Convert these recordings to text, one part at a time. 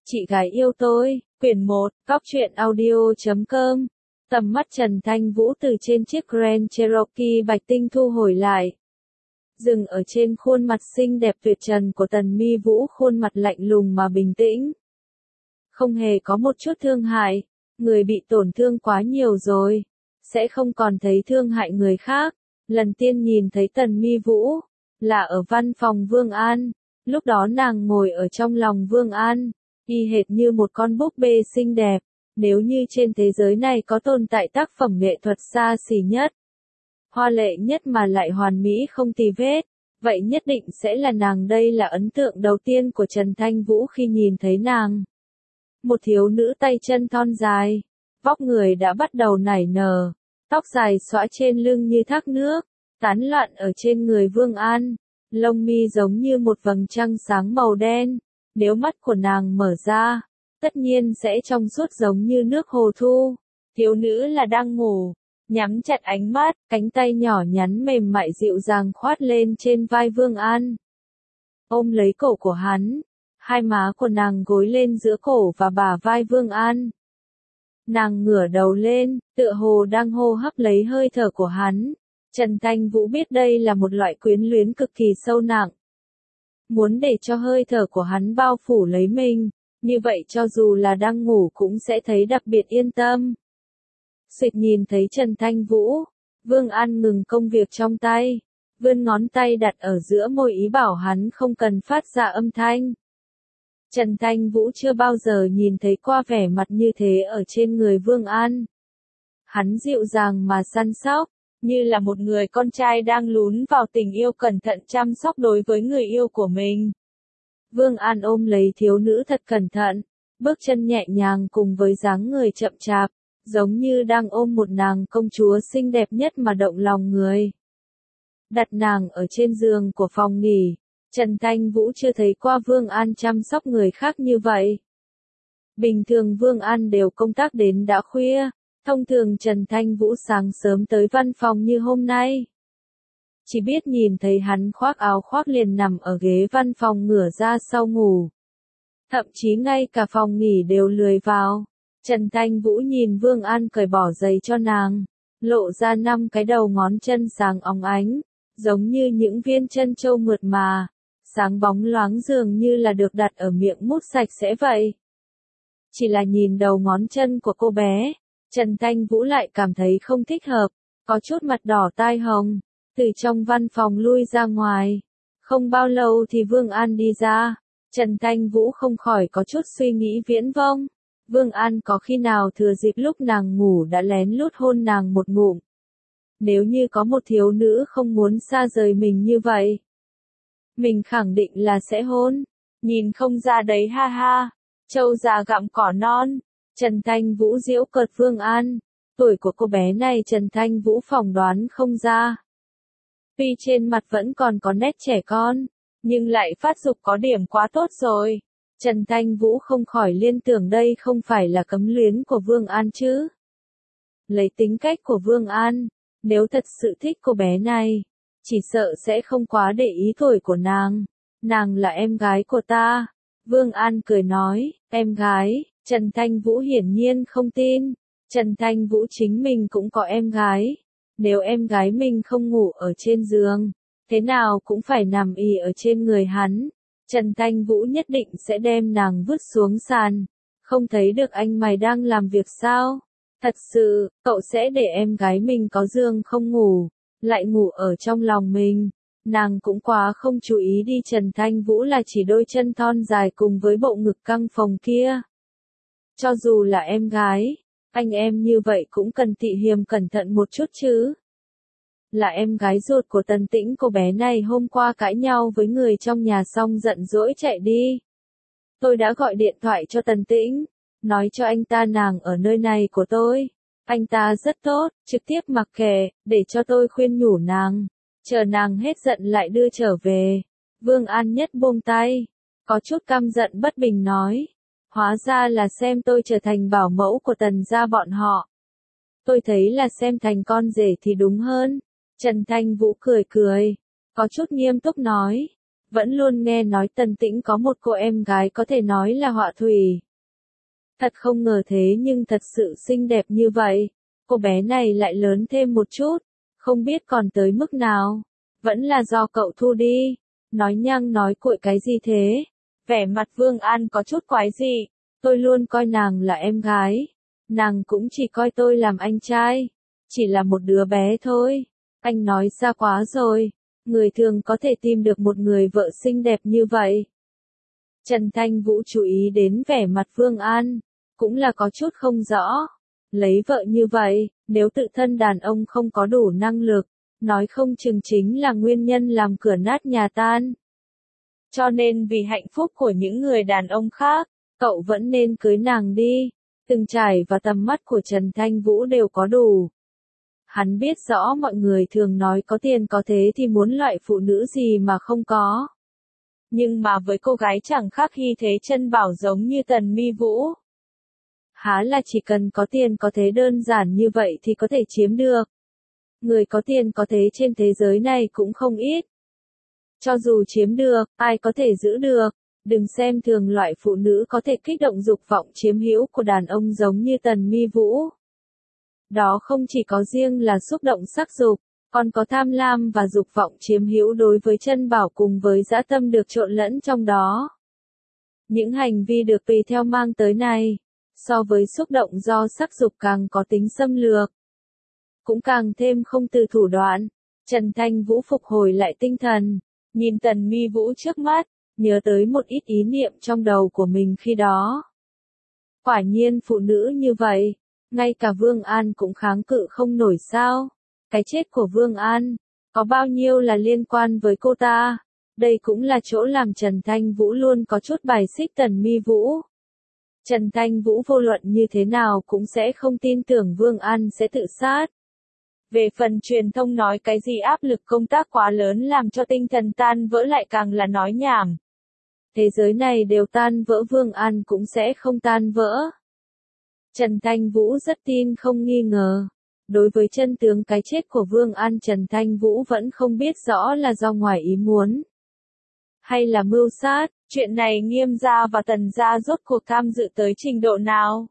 Chị gái yêu tôi, quyển 1, cóc truyện audio.com. Tầm mắt Trần Thanh Vũ từ trên chiếc Grand Cherokee bạch tinh thu hồi lại. Dừng ở trên khuôn mặt xinh đẹp tuyệt trần của Tần Mi Vũ, khuôn mặt lạnh lùng mà bình tĩnh. Không hề có một chút thương hại, người bị tổn thương quá nhiều rồi, sẽ không còn thấy thương hại người khác. Lần tiên nhìn thấy Tần Mi Vũ, là ở văn phòng Vương An, lúc đó nàng ngồi ở trong lòng Vương An, y hệt như một con búp bê xinh đẹp. Nếu như trên thế giới này có tồn tại tác phẩm nghệ thuật xa xỉ nhất, hoa lệ nhất mà lại hoàn mỹ không tì vết, vậy nhất định sẽ là nàng. Đây là ấn tượng đầu tiên của Trần Thanh Vũ khi nhìn thấy nàng. Một thiếu nữ tay chân thon dài, vóc người đã bắt đầu nảy nở, tóc dài xõa trên lưng như thác nước, tán loạn ở trên người Vương An, lông mi giống như một vầng trăng sáng màu đen. Nếu mắt của nàng mở ra, tất nhiên sẽ trong suốt giống như nước hồ thu. Thiếu nữ là đang ngủ, nhắm chặt ánh mắt, cánh tay nhỏ nhắn mềm mại dịu dàng khoát lên trên vai Vương An. Ôm lấy cổ của hắn, hai má của nàng gối lên giữa cổ và bả vai Vương An. Nàng ngửa đầu lên, tựa hồ đang hô hấp lấy hơi thở của hắn. Trần Thanh Vũ biết đây là một loại quyến luyến cực kỳ sâu nặng. Muốn để cho hơi thở của hắn bao phủ lấy mình, như vậy cho dù là đang ngủ cũng sẽ thấy đặc biệt yên tâm. Xịt nhìn thấy Trần Thanh Vũ, Vương An ngừng công việc trong tay, vươn ngón tay đặt ở giữa môi ý bảo hắn không cần phát ra âm thanh. Trần Thanh Vũ chưa bao giờ nhìn thấy qua vẻ mặt như thế ở trên người Vương An. Hắn dịu dàng mà săn sóc, như là một người con trai đang lún vào tình yêu cẩn thận chăm sóc đối với người yêu của mình. Vương An ôm lấy thiếu nữ thật cẩn thận, bước chân nhẹ nhàng cùng với dáng người chậm chạp, giống như đang ôm một nàng công chúa xinh đẹp nhất mà động lòng người. Đặt nàng ở trên giường của phòng nghỉ, Trần Thanh Vũ chưa thấy qua Vương An chăm sóc người khác như vậy. Bình thường Vương An đều công tác đến đã khuya, thông thường Trần Thanh Vũ sáng sớm tới văn phòng như hôm nay. Chỉ biết nhìn thấy hắn khoác áo khoác liền nằm ở ghế văn phòng ngửa ra sau ngủ. Thậm chí ngay cả phòng nghỉ đều lười vào. Trần Thanh Vũ nhìn Vương An cởi bỏ giày cho nàng, lộ ra 5 cái đầu ngón chân sáng óng ánh, giống như những viên chân châu mượt mà, sáng bóng loáng dường như là được đặt ở miệng mút sạch sẽ vậy. Chỉ là nhìn đầu ngón chân của cô bé, Trần Thanh Vũ lại cảm thấy không thích hợp, có chút mặt đỏ tai hồng. Từ trong văn phòng lui ra ngoài. Không bao lâu thì Vương An đi ra. Trần Thanh Vũ không khỏi có chút suy nghĩ viễn vông. Vương An có khi nào thừa dịp lúc nàng ngủ đã lén lút hôn nàng một ngụm. Nếu như có một thiếu nữ không muốn xa rời mình như vậy, mình khẳng định là sẽ hôn. Nhìn không ra đấy ha ha. Trâu già gặm cỏ non. Trần Thanh Vũ giễu cợt Vương An. Tuổi của cô bé này Trần Thanh Vũ phỏng đoán không ra. Tuy trên mặt vẫn còn có nét trẻ con, nhưng lại phát dục có điểm quá tốt rồi. Trần Thanh Vũ không khỏi liên tưởng đây không phải là cấm luyến của Vương An chứ. Lấy tính cách của Vương An, nếu thật sự thích cô bé này, chỉ sợ sẽ không quá để ý tuổi của nàng. Nàng là em gái của ta. Vương An cười nói, em gái. Trần Thanh Vũ hiển nhiên không tin. Trần Thanh Vũ chính mình cũng có em gái. Nếu em gái mình không ngủ ở trên giường, thế nào cũng phải nằm ì ở trên người hắn. Trần Thanh Vũ nhất định sẽ đem nàng vứt xuống sàn. Không thấy được anh mày đang làm việc sao? Thật sự, cậu sẽ để em gái mình có giường không ngủ, lại ngủ ở trong lòng mình. Nàng cũng quá không chú ý đi. Trần Thanh Vũ là chỉ đôi chân thon dài cùng với bộ ngực căng phồng kia. Cho dù là em gái, anh em như vậy cũng cần tị hiềm cẩn thận một chút chứ. Là em gái ruột của Tần Tĩnh. Cô bé này hôm qua cãi nhau với người trong nhà xong giận dỗi chạy đi. Tôi đã gọi điện thoại cho Tần Tĩnh, nói cho anh ta nàng ở nơi này của tôi. Anh ta rất tốt, trực tiếp mặc kệ, để cho tôi khuyên nhủ nàng. Chờ nàng hết giận lại đưa trở về. Vương An nhất buông tay, có chút căm giận bất bình nói. Hóa ra là xem tôi trở thành bảo mẫu của Tần gia bọn họ. Tôi thấy là xem thành con rể thì đúng hơn. Trần Thanh Vũ cười cười, có chút nghiêm túc nói. Vẫn luôn nghe nói Tần Tĩnh có một cô em gái có thể nói là họa thủy. Thật không ngờ thế nhưng thật sự xinh đẹp như vậy. Cô bé này lại lớn thêm một chút. Không biết còn tới mức nào. Vẫn là do cậu thu đi. Nói nhăng nói cuội cái gì thế? Vẻ mặt Vương An có chút quái dị. Tôi luôn coi nàng là em gái. Nàng cũng chỉ coi tôi làm anh trai. Chỉ là một đứa bé thôi. Anh nói xa quá rồi. Người thường có thể tìm được một người vợ xinh đẹp như vậy. Trần Thanh Vũ chú ý đến vẻ mặt Vương An. Cũng là có chút không rõ. Lấy vợ như vậy, nếu tự thân đàn ông không có đủ năng lực, nói không chừng chính là nguyên nhân làm cửa nát nhà tan. Cho nên vì hạnh phúc của những người đàn ông khác, cậu vẫn nên cưới nàng đi. Từng trải và tầm mắt của Trần Thanh Vũ đều có đủ. Hắn biết rõ mọi người thường nói có tiền có thế thì muốn loại phụ nữ gì mà không có. Nhưng mà với cô gái chẳng khác Hy Thế Chân Bảo giống như Tần Mi Vũ. Há là chỉ cần có tiền có thế đơn giản như vậy thì có thể chiếm được. Người có tiền có thế trên thế giới này cũng không ít. Cho dù chiếm được, ai có thể giữ được. Đừng xem thường loại phụ nữ có thể kích động dục vọng chiếm hữu của đàn ông giống như Tần Mi Vũ. Đó không chỉ có riêng là xúc động sắc dục, còn có tham lam và dục vọng chiếm hữu đối với Chân Bảo cùng với dã tâm được trộn lẫn trong đó. Những hành vi được tùy theo mang tới này, so với xúc động do sắc dục càng có tính xâm lược. Cũng càng thêm không từ thủ đoạn. Trần Thanh Vũ phục hồi lại tinh thần, nhìn Tần Mi Vũ trước mắt, nhớ tới một ít ý niệm trong đầu của mình khi đó. Quả nhiên phụ nữ như vậy, ngay cả Vương An cũng kháng cự không nổi sao. Cái chết của Vương An, có bao nhiêu là liên quan với cô ta. Đây cũng là chỗ làm Trần Thanh Vũ luôn có chút bài xích Tần Mi Vũ. Trần Thanh Vũ vô luận như thế nào cũng sẽ không tin tưởng Vương An sẽ tự sát. Về phần truyền thông nói cái gì áp lực công tác quá lớn làm cho tinh thần tan vỡ lại càng là nói nhảm. Thế giới này đều tan vỡ Vương An cũng sẽ không tan vỡ. Trần Thanh Vũ rất tin không nghi ngờ. Đối với chân tướng cái chết của Vương An Trần Thanh Vũ vẫn không biết rõ là do ngoài ý muốn. Hay là mưu sát, chuyện này Nghiêm gia và Tần gia rốt cuộc tham dự tới trình độ nào?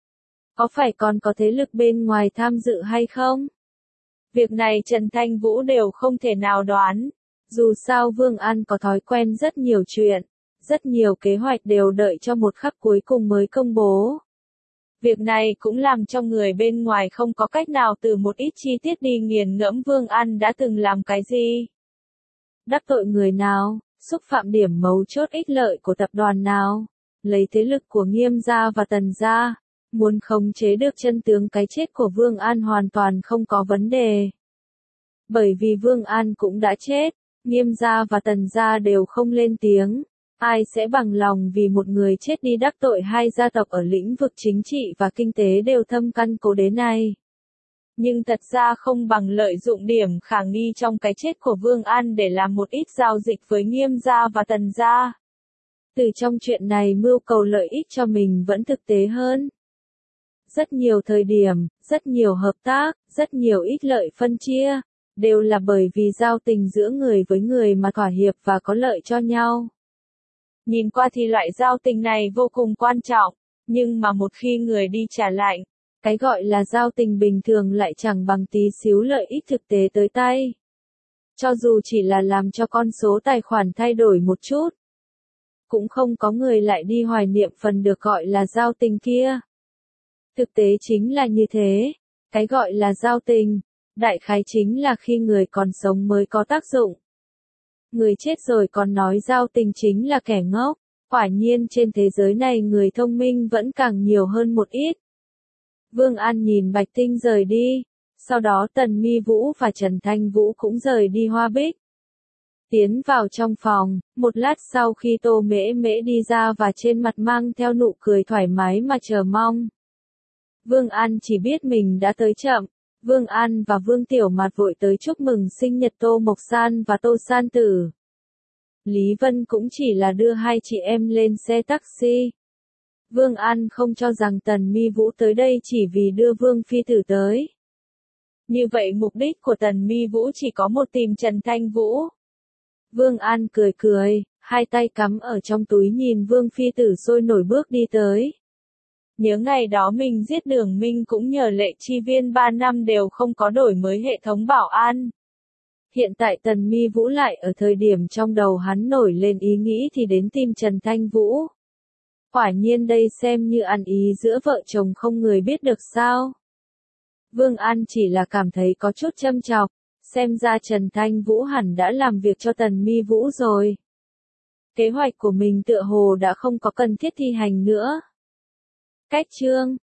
Có phải còn có thế lực bên ngoài tham dự hay không? Việc này Trần Thanh Vũ đều không thể nào đoán. Dù sao Vương An có thói quen rất nhiều chuyện, rất nhiều kế hoạch đều đợi cho một khắc cuối cùng mới công bố. Việc này cũng làm cho người bên ngoài không có cách nào từ một ít chi tiết đi nghiền ngẫm Vương An đã từng làm cái gì. Đắc tội người nào, xúc phạm điểm mấu chốt ích lợi của tập đoàn nào, lấy thế lực của Nghiêm gia và Tần gia, muốn khống chế được chân tướng cái chết của Vương An hoàn toàn không có vấn đề. Bởi vì Vương An cũng đã chết, Nghiêm gia và Tần gia đều không lên tiếng. Ai sẽ bằng lòng vì một người chết đi đắc tội hai gia tộc ở lĩnh vực chính trị và kinh tế đều thâm căn cố đế này. Nhưng thật ra không bằng lợi dụng điểm khả nghi trong cái chết của Vương An để làm một ít giao dịch với Nghiêm gia và Tần gia. Từ trong chuyện này mưu cầu lợi ích cho mình vẫn thực tế hơn. Rất nhiều thời điểm, rất nhiều hợp tác, rất nhiều ích lợi phân chia, đều là bởi vì giao tình giữa người với người mà thỏa hiệp và có lợi cho nhau. Nhìn qua thì loại giao tình này vô cùng quan trọng, nhưng mà một khi người đi trả lại, cái gọi là giao tình bình thường lại chẳng bằng tí xíu lợi ích thực tế tới tay. Cho dù chỉ là làm cho con số tài khoản thay đổi một chút, cũng không có người lại đi hoài niệm phần được gọi là giao tình kia. Thực tế chính là như thế, cái gọi là giao tình, đại khái chính là khi người còn sống mới có tác dụng. Người chết rồi còn nói giao tình chính là kẻ ngốc. Quả nhiên trên thế giới này người thông minh vẫn càng nhiều hơn một ít. Vương An nhìn Bạch Tinh rời đi. Sau đó Tần Mi Vũ và Trần Thanh Vũ cũng rời đi Hoa Bích. Tiến vào trong phòng, một lát sau khi Tô Mễ Mễ đi ra và trên mặt mang theo nụ cười thoải mái mà chờ mong. Vương An chỉ biết mình đã tới chậm. Vương An và Vương Tiểu Mạt vội tới chúc mừng sinh nhật Tô Mộc San và Tô San Tử. Lý Vân cũng chỉ là đưa hai chị em lên xe taxi. Vương An không cho rằng Tần Mi Vũ tới đây chỉ vì đưa Vương Phi Tử tới. Như vậy mục đích của Tần Mi Vũ chỉ có một tìm Trần Thanh Vũ. Vương An cười cười, hai tay cắm ở trong túi nhìn Vương Phi Tử sôi nổi bước đi tới. Nhớ ngày đó mình giết Đường Minh cũng nhờ Lệ Chi Viên 3 năm đều không có đổi mới hệ thống bảo an. Hiện tại Tần Mi Vũ lại ở thời điểm trong đầu hắn nổi lên ý nghĩ thì đến tìm Trần Thanh Vũ. Quả nhiên đây xem như ăn ý giữa vợ chồng không người biết được sao. Vương An chỉ là cảm thấy có chút châm chọc, xem ra Trần Thanh Vũ hẳn đã làm việc cho Tần Mi Vũ rồi. Kế hoạch của mình tựa hồ đã không có cần thiết thi hành nữa. Cách chương